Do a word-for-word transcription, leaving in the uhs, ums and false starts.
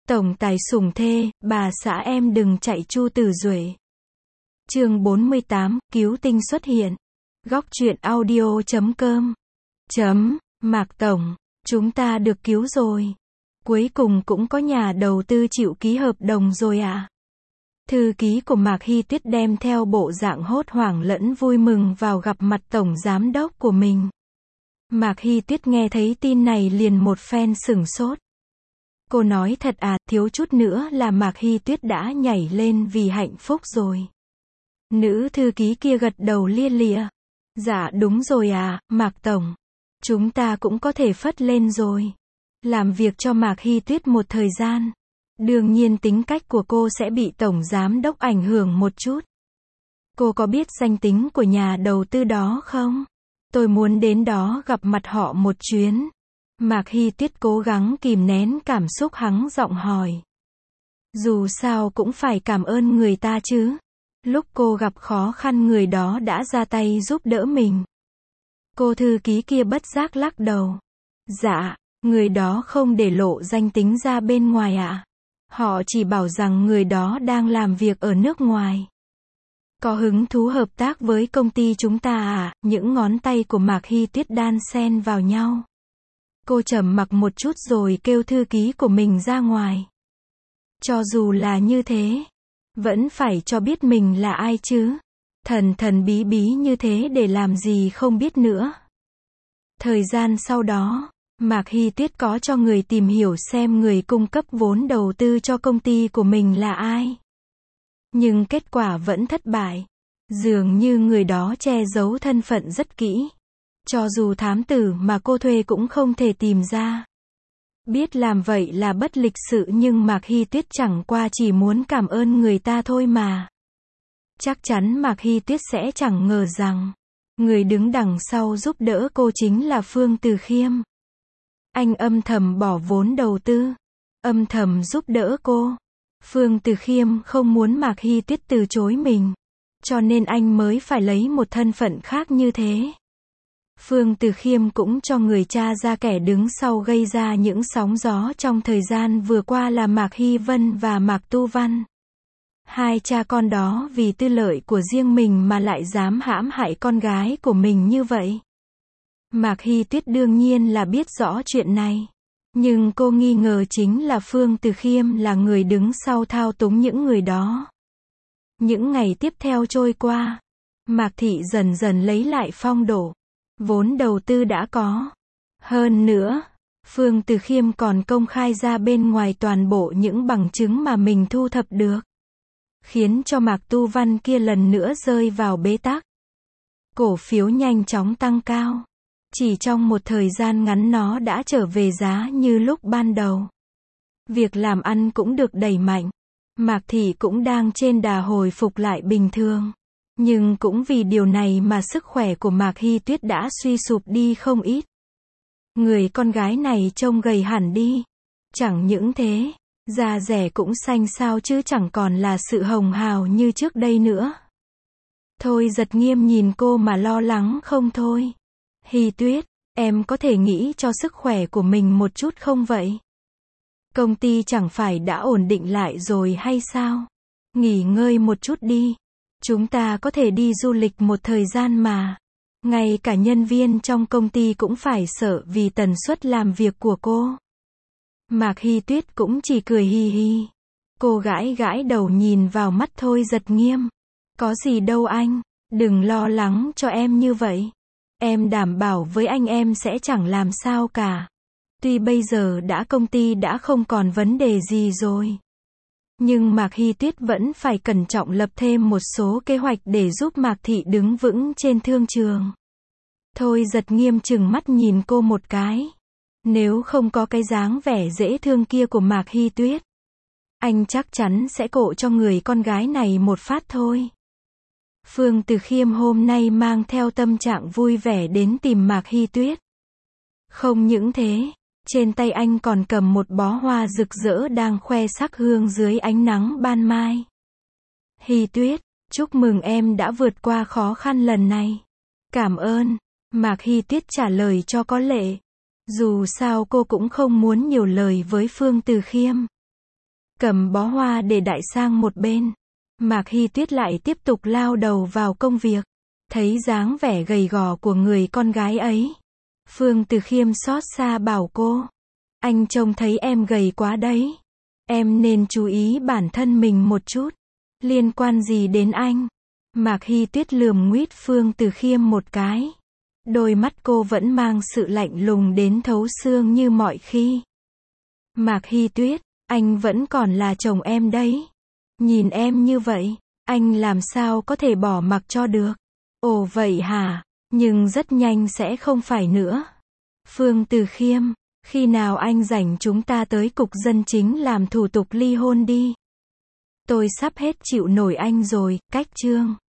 Tổng tài sủng thê, bà xã em đừng chạy Chu Tử Duệ. Chương bốn mươi tám, cứu tinh xuất hiện. Góc truyện audio chấm com. Chấm, Mạc Tổng, chúng ta được cứu rồi. Cuối cùng cũng có nhà đầu tư chịu ký hợp đồng rồi ạ. À? Thư ký của Mạc Hy Tuyết đem theo bộ dạng hốt hoảng lẫn vui mừng vào gặp mặt tổng giám đốc của mình. Mạc Hy Tuyết nghe thấy tin này liền một phen sửng sốt. Cô nói thật à, thiếu chút nữa là Mạc Hy Tuyết đã nhảy lên vì hạnh phúc rồi. Nữ thư ký kia gật đầu lia lịa. Dạ đúng rồi à, Mạc Tổng. Chúng ta cũng có thể phất lên rồi. Làm việc cho Mạc Hy Tuyết một thời gian. Đương nhiên tính cách của cô sẽ bị tổng giám đốc ảnh hưởng một chút. Cô có biết danh tính của nhà đầu tư đó không? Tôi muốn đến đó gặp mặt họ một chuyến. Mạc Hy Tuyết cố gắng kìm nén cảm xúc hắng giọng hỏi. Dù sao cũng phải cảm ơn người ta chứ. Lúc cô gặp khó khăn người đó đã ra tay giúp đỡ mình. Cô thư ký kia bất giác lắc đầu. Dạ, người đó không để lộ danh tính ra bên ngoài ạ. À? Họ chỉ bảo rằng người đó đang làm việc ở nước ngoài. Có hứng thú hợp tác với công ty chúng ta à? Những ngón tay của Mạc Hy Tuyết đan xen vào nhau. Cô trầm mặc một chút rồi kêu thư ký của mình ra ngoài. Cho dù là như thế, vẫn phải cho biết mình là ai chứ. Thần thần bí bí như thế để làm gì không biết nữa. Thời gian sau đó, Mạc Hy Tuyết có cho người tìm hiểu xem người cung cấp vốn đầu tư cho công ty của mình là ai. Nhưng kết quả vẫn thất bại. Dường như người đó che giấu thân phận rất kỹ. Cho dù thám tử mà cô thuê cũng không thể tìm ra. Biết làm vậy là bất lịch sự nhưng Mạc Hy Tuyết chẳng qua chỉ muốn cảm ơn người ta thôi mà. Chắc chắn Mạc Hy Tuyết sẽ chẳng ngờ rằng, người đứng đằng sau giúp đỡ cô chính là Phương Từ Khiêm. Anh âm thầm bỏ vốn đầu tư, âm thầm giúp đỡ cô. Phương Từ Khiêm không muốn Mạc Hy Tuyết từ chối mình, cho nên anh mới phải lấy một thân phận khác như thế. Phương Từ Khiêm cũng cho người tra ra kẻ đứng sau gây ra những sóng gió trong thời gian vừa qua là Mạc Hy Vân và Mạc Tu Văn. Hai cha con đó vì tư lợi của riêng mình mà lại dám hãm hại con gái của mình như vậy. Mạc Hy Tuyết đương nhiên là biết rõ chuyện này. Nhưng cô nghi ngờ chính là Phương Từ Khiêm là người đứng sau thao túng những người đó. Những ngày tiếp theo trôi qua, Mạc Thị dần dần lấy lại phong độ. Vốn đầu tư đã có. Hơn nữa, Phương Từ Khiêm còn công khai ra bên ngoài toàn bộ những bằng chứng mà mình thu thập được. Khiến cho Mạc Tu Văn kia lần nữa rơi vào bế tắc. Cổ phiếu nhanh chóng tăng cao. Chỉ trong một thời gian ngắn nó đã trở về giá như lúc ban đầu. Việc làm ăn cũng được đẩy mạnh. Mạc Thị cũng đang trên đà hồi phục lại bình thường. Nhưng cũng vì điều này mà sức khỏe của Mạc Hy Tuyết đã suy sụp đi không ít. Người con gái này trông gầy hẳn đi. Chẳng những thế, da dẻ cũng xanh xao chứ chẳng còn là sự hồng hào như trước đây nữa. Thôi Giật Nghiêm nhìn cô mà lo lắng không thôi. Hy Tuyết, em có thể nghĩ cho sức khỏe của mình một chút không vậy? Công ty chẳng phải đã ổn định lại rồi hay sao? Nghỉ ngơi một chút đi. Chúng ta có thể đi du lịch một thời gian mà. Ngay cả nhân viên trong công ty cũng phải sợ vì tần suất làm việc của cô. Mạc Hy Tuyết cũng chỉ cười hi hi. Cô gãi gãi đầu nhìn vào mắt Thôi Giật Nghiêm. Có gì đâu anh, đừng lo lắng cho em như vậy. Em đảm bảo với anh em sẽ chẳng làm sao cả. Tuy bây giờ đã công ty đã không còn vấn đề gì rồi. Nhưng Mạc Hy Tuyết vẫn phải cẩn trọng lập thêm một số kế hoạch để giúp Mạc Thị đứng vững trên thương trường. Thôi Giật Nghiêm chừng mắt nhìn cô một cái. Nếu không có cái dáng vẻ dễ thương kia của Mạc Hy Tuyết, anh chắc chắn sẽ cộ cho người con gái này một phát thôi. Phương Từ Khiêm hôm nay mang theo tâm trạng vui vẻ đến tìm Mạc Hy Tuyết. Không những thế, trên tay anh còn cầm một bó hoa rực rỡ đang khoe sắc hương dưới ánh nắng ban mai. Hy Tuyết, chúc mừng em đã vượt qua khó khăn lần này. Cảm ơn, Mạc Hy Tuyết trả lời cho có lệ. Dù sao cô cũng không muốn nhiều lời với Phương Từ Khiêm. cầm bó hoa để đại sang một bên. Mạc Hy Tuyết lại tiếp tục lao đầu vào công việc. Thấy dáng vẻ gầy gò của người con gái ấy, Phương Từ Khiêm xót xa bảo cô. Anh trông thấy em gầy quá đấy. Em nên chú ý bản thân mình một chút. Liên quan gì đến anh? Mạc Hy Tuyết lườm nguýt Phương Từ Khiêm một cái. Đôi mắt cô vẫn mang sự lạnh lùng đến thấu xương như mọi khi. Mạc Hy Tuyết, anh vẫn còn là chồng em đấy. Nhìn em như vậy, anh làm sao có thể bỏ mặc cho được? Ồ vậy hả? Nhưng rất nhanh sẽ không phải nữa. Phương Từ Khiêm, khi nào anh rảnh chúng ta tới cục dân chính làm thủ tục ly hôn đi. Tôi sắp hết chịu nổi anh rồi, cách chương.